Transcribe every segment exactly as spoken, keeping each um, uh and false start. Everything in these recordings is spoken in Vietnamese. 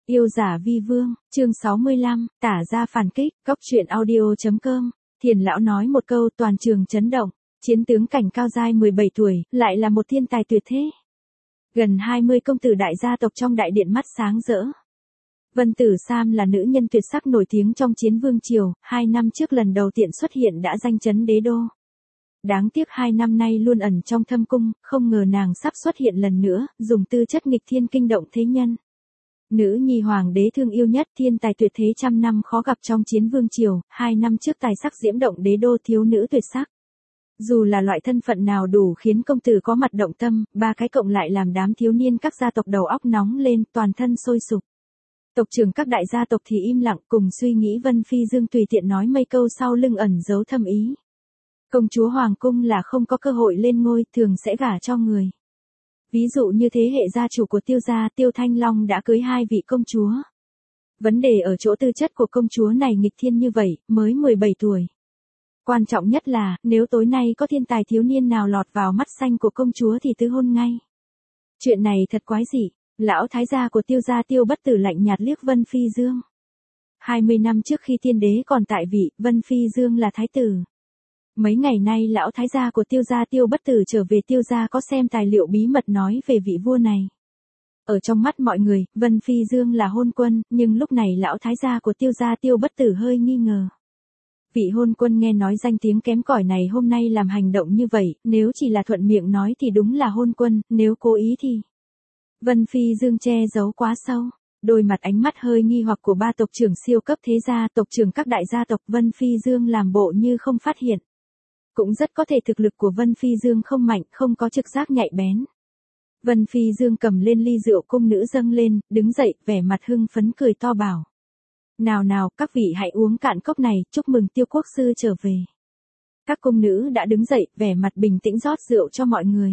Yêu giả vi vương, chương sáu mươi lăm, tả ra phản kích, cóc truyện audio.com. Thiền lão nói một câu toàn trường chấn động, chiến tướng cảnh cao giai mười bảy tuổi, lại là một thiên tài tuyệt thế. Gần hai mươi công tử đại gia tộc trong đại điện mắt sáng rỡ. Vân Tử Sam là nữ nhân tuyệt sắc nổi tiếng trong chiến vương triều, hai năm trước lần đầu tiện xuất hiện đã danh chấn đế đô. Đáng tiếc hai năm nay luôn ẩn trong thâm cung, không ngờ nàng sắp xuất hiện lần nữa, dùng tư chất nghịch thiên kinh động thế nhân. Nữ nhi hoàng đế thương yêu nhất, thiên tài tuyệt thế trăm năm khó gặp trong chiến vương triều, hai năm trước tài sắc diễm động đế đô, thiếu nữ tuyệt sắc. Dù là loại thân phận nào đủ khiến công tử có mặt động tâm, ba cái cộng lại làm đám thiếu niên các gia tộc đầu óc nóng lên, toàn thân sôi sục. Tộc trưởng các đại gia tộc thì im lặng, cùng suy nghĩ. Vân Phi Dương tùy tiện nói mấy câu sau lưng ẩn giấu thâm ý. Công chúa hoàng cung là không có cơ hội lên ngôi, thường sẽ gả cho người. Ví dụ như thế hệ gia chủ của Tiêu gia, Tiêu Thanh Long đã cưới hai vị công chúa. Vấn đề ở chỗ tư chất của công chúa này nghịch thiên như vậy, mới mười bảy tuổi. Quan trọng nhất là, nếu tối nay có thiên tài thiếu niên nào lọt vào mắt xanh của công chúa thì tứ hôn ngay. Chuyện này thật quái dị. Lão thái gia của Tiêu gia Tiêu Bất Tử lạnh nhạt liếc Vân Phi Dương. hai mươi năm trước khi tiên đế còn tại vị, Vân Phi Dương là thái tử. Mấy ngày nay lão thái gia của Tiêu gia Tiêu Bất Tử trở về Tiêu gia có xem tài liệu bí mật nói về vị vua này. Ở trong mắt mọi người, Vân Phi Dương là hôn quân, nhưng lúc này lão thái gia của Tiêu gia Tiêu Bất Tử hơi nghi ngờ. Vị hôn quân nghe nói danh tiếng kém cỏi này hôm nay làm hành động như vậy, nếu chỉ là thuận miệng nói thì đúng là hôn quân, nếu cố ý thì... Vân Phi Dương che giấu quá sâu. Đôi mặt ánh mắt hơi nghi hoặc của ba tộc trưởng siêu cấp thế gia, tộc trưởng các đại gia tộc, Vân Phi Dương làm bộ như không phát hiện. Cũng rất có thể thực lực của Vân Phi Dương không mạnh, không có trực giác nhạy bén. Vân Phi Dương cầm lên ly rượu cung nữ dâng lên, đứng dậy, vẻ mặt hưng phấn cười to bảo. Nào nào, các vị hãy uống cạn cốc này, chúc mừng Tiêu quốc sư trở về. Các cung nữ đã đứng dậy, vẻ mặt bình tĩnh rót rượu cho mọi người.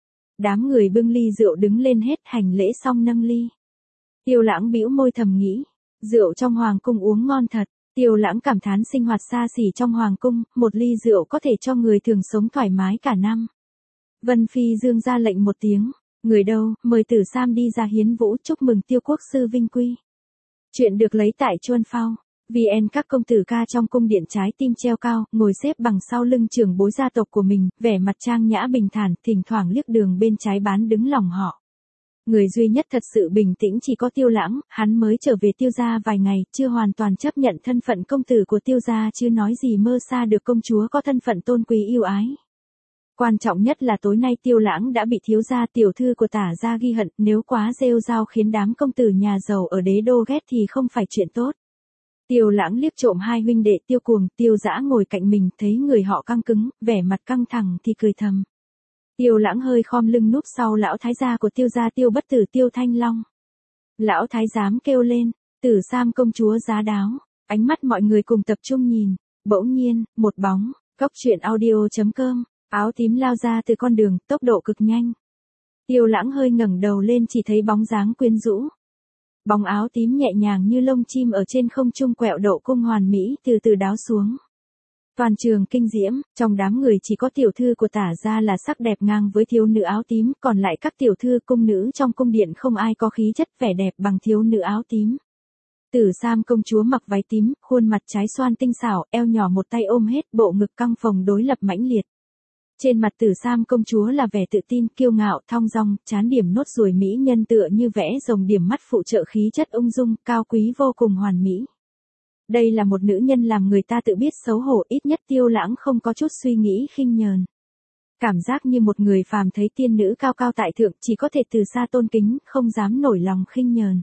Đám người bưng ly rượu đứng lên hết, hành lễ xong nâng ly. Tiêu Lãng bĩu môi thầm nghĩ, rượu trong hoàng cung uống ngon thật. Tiêu Lãng cảm thán sinh hoạt xa xỉ trong hoàng cung, một ly rượu có thể cho người thường sống thoải mái cả năm. Vân Phi Dương ra lệnh một tiếng, người đâu, mời Tử Sam đi ra hiến vũ chúc mừng Tiêu quốc sư vinh quy. Chuyện được lấy tại Chuân Phao. vê en các công tử ca trong cung điện trái tim treo cao, ngồi xếp bằng sau lưng trưởng bối gia tộc của mình, vẻ mặt trang nhã bình thản, thỉnh thoảng liếc đường bên trái bán đứng lòng họ. Người duy nhất thật sự bình tĩnh chỉ có Tiêu Lãng, hắn mới trở về Tiêu gia vài ngày, chưa hoàn toàn chấp nhận thân phận công tử của Tiêu gia, chứ nói gì mơ xa được công chúa có thân phận tôn quý yêu ái. Quan trọng nhất là tối nay Tiêu Lãng đã bị thiếu gia tiểu thư của Tả gia ghi hận, nếu quá rêu rao khiến đám công tử nhà giàu ở đế đô ghét thì không phải chuyện tốt. Tiêu Lãng liếc trộm hai huynh đệ Tiêu Cuồng, Tiêu Dã ngồi cạnh mình, thấy người họ căng cứng, vẻ mặt căng thẳng thì cười thầm. Tiêu Lãng hơi khom lưng núp sau lão thái gia của Tiêu gia Tiêu Bất Tử Tiêu Thanh Long. Lão thái giám kêu lên, Tử Sam công chúa giá đáo. Ánh mắt mọi người cùng tập trung nhìn. Bỗng nhiên, một bóng, cóc truyện audio.com, áo tím lao ra từ con đường, tốc độ cực nhanh. Tiêu Lãng hơi ngẩng đầu lên chỉ thấy bóng dáng quyến rũ. Bóng áo tím nhẹ nhàng như lông chim ở trên không trung quẹo độ cung hoàn mỹ, từ từ đáo xuống. Toàn trường kinh diễm, trong đám người chỉ có tiểu thư của Tả gia là sắc đẹp ngang với thiếu nữ áo tím, còn lại các tiểu thư cung nữ trong cung điện không ai có khí chất vẻ đẹp bằng thiếu nữ áo tím. Tử Sam công chúa mặc váy tím, khuôn mặt trái xoan tinh xảo, eo nhỏ một tay ôm hết, bộ ngực căng phồng đối lập mãnh liệt. Trên mặt Tử Sam công chúa là vẻ tự tin, kiêu ngạo, thong dong, trán điểm nốt ruồi mỹ nhân tựa như vẽ rồng, điểm mắt phụ trợ khí chất ung dung, cao quý vô cùng hoàn mỹ. Đây là một nữ nhân làm người ta tự biết xấu hổ, ít nhất Tiêu Lãng không có chút suy nghĩ khinh nhờn. Cảm giác như một người phàm thấy tiên nữ cao cao tại thượng, chỉ có thể từ xa tôn kính, không dám nổi lòng khinh nhờn.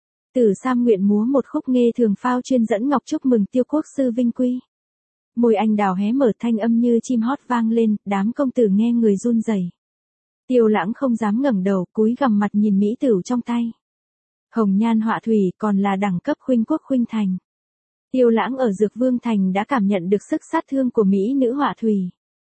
Tử Sam nguyện múa một khúc nghê thường phao chuyên dẫn ngọc chúc mừng Tiêu quốc sư vinh quy. Môi anh đào hé mở, thanh âm như chim hót vang lên, đám công tử nghe người run rẩy. Tiêu Lãng không dám ngẩng đầu, cúi gằm mặt nhìn mỹ tửu trong tay. Hồng nhan họa thủy, còn là đẳng cấp khuynh quốc khuynh thành. Tiêu Lãng ở Dược Vương Thành đã cảm nhận được sức sát thương của mỹ nữ họa thủy.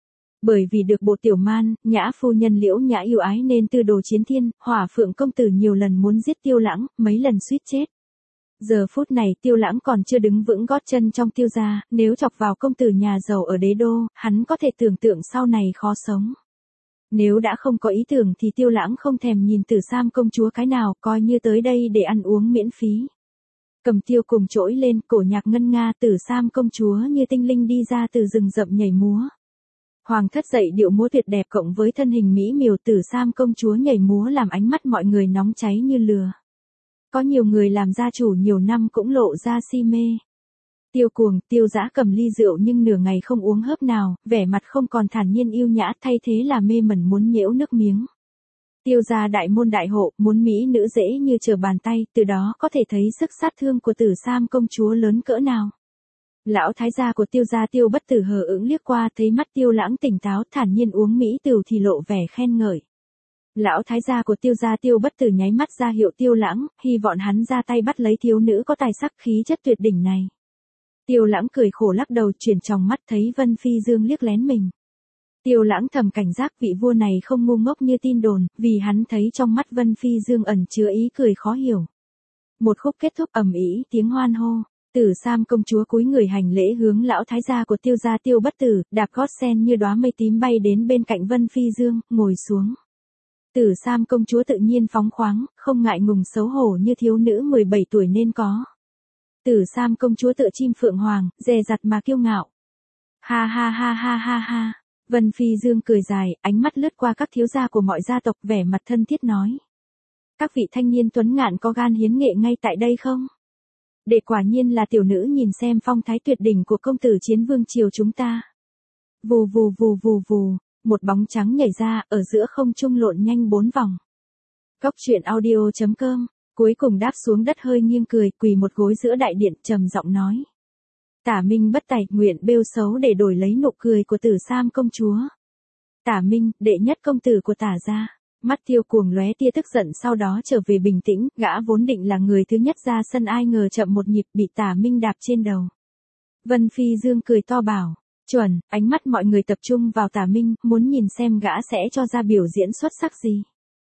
Bởi vì được bộ tiểu man, nhã phu nhân Liễu Nhã yêu ái nên tư đồ chiến thiên, Hỏa Phượng công tử nhiều lần muốn giết Tiêu Lãng, mấy lần suýt chết. Giờ phút này Tiêu Lãng còn chưa đứng vững gót chân trong Tiêu gia, nếu chọc vào công tử nhà giàu ở đế đô, hắn có thể tưởng tượng sau này khó sống. Nếu đã không có ý tưởng thì Tiêu Lãng không thèm nhìn Tử Sam công chúa cái nào, coi như tới đây để ăn uống miễn phí. Cầm tiêu cùng trỗi lên, cổ nhạc ngân nga, Tử Sam công chúa như tinh linh đi ra từ rừng rậm nhảy múa. Hoàng thất dậy điệu múa tuyệt đẹp cộng với thân hình mỹ miều, Tử Sam công chúa nhảy múa làm ánh mắt mọi người nóng cháy như lửa. Có nhiều người làm gia chủ nhiều năm cũng lộ ra si mê. Tiêu Cuồng, Tiêu Dã cầm ly rượu nhưng nửa ngày không uống hớp nào, vẻ mặt không còn thản nhiên yêu nhã, thay thế là mê mẩn muốn nhễu nước miếng. Tiêu gia đại môn đại hộ, muốn mỹ nữ dễ như trở bàn tay, từ đó có thể thấy sức sát thương của Tử Sam công chúa lớn cỡ nào. Lão thái gia của Tiêu gia Tiêu Bất Tử hờ hững liếc qua, thấy mắt Tiêu Lãng tỉnh táo, thản nhiên uống mỹ tửu thì lộ vẻ khen ngợi. Lão thái gia của Tiêu gia Tiêu Bất Tử nháy mắt ra hiệu Tiêu Lãng, hy vọng hắn ra tay bắt lấy thiếu nữ có tài sắc khí chất tuyệt đỉnh này. Tiêu Lãng cười khổ lắc đầu, chuyển tròng mắt thấy Vân Phi Dương liếc lén mình. Tiêu Lãng thầm cảnh giác vị vua này không ngu ngốc như tin đồn, vì hắn thấy trong mắt Vân Phi Dương ẩn chứa ý cười khó hiểu. Một khúc kết thúc ầm ĩ tiếng hoan hô, Tử Sam công chúa cúi người hành lễ hướng lão thái gia của Tiêu gia Tiêu Bất Tử, đạp gót sen như đóa mây tím bay đến bên cạnh Vân Phi Dương, ngồi xuống. Tử Sam công chúa tự nhiên phóng khoáng, không ngại ngùng xấu hổ như thiếu nữ mười bảy tuổi nên có. Tử Sam công chúa tựa chim phượng hoàng, dè dặt mà kiêu ngạo. Ha ha ha ha ha ha. Vân Phi Dương cười dài, ánh mắt lướt qua các thiếu gia của mọi gia tộc, vẻ mặt thân thiết nói. Các vị thanh niên tuấn ngạn có gan hiến nghệ ngay tại đây không? Đệ quả nhiên là tiểu nữ nhìn xem phong thái tuyệt đỉnh của công tử chiến vương triều chúng ta. Vù vù vù vù vù, một bóng trắng nhảy ra, ở giữa không trung lộn nhanh bốn vòng. Cốc truyện audio chấm com, cuối cùng đáp xuống đất hơi nghiêng cười, quỳ một gối giữa đại điện, trầm giọng nói. Tả Minh bất tài, nguyện bêu xấu để đổi lấy nụ cười của Tử Sam công chúa. Tả Minh, đệ nhất công tử của Tả gia. Mắt Tiêu Cuồng lóe tia tức giận, sau đó trở về bình tĩnh, gã vốn định là người thứ nhất ra sân, ai ngờ chậm một nhịp bị Tả Minh đạp trên đầu. Vân Phi Dương cười to bảo, chuẩn, ánh mắt mọi người tập trung vào Tả Minh, muốn nhìn xem gã sẽ cho ra biểu diễn xuất sắc gì.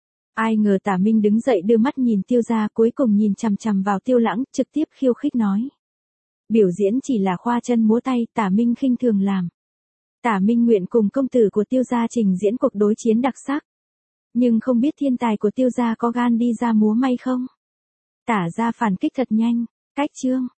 Ai ngờ Tả Minh đứng dậy đưa mắt nhìn Tiêu gia, cuối cùng nhìn chằm chằm vào Tiêu Lãng, trực tiếp khiêu khích nói. Biểu diễn chỉ là khoa chân múa tay, Tả Minh khinh thường làm. Tả Minh nguyện cùng công tử của Tiêu gia trình diễn cuộc đối chiến đặc sắc. Nhưng không biết thiên tài của Tiêu gia có gan đi ra múa may không? Tả gia phản kích thật nhanh, cách chương.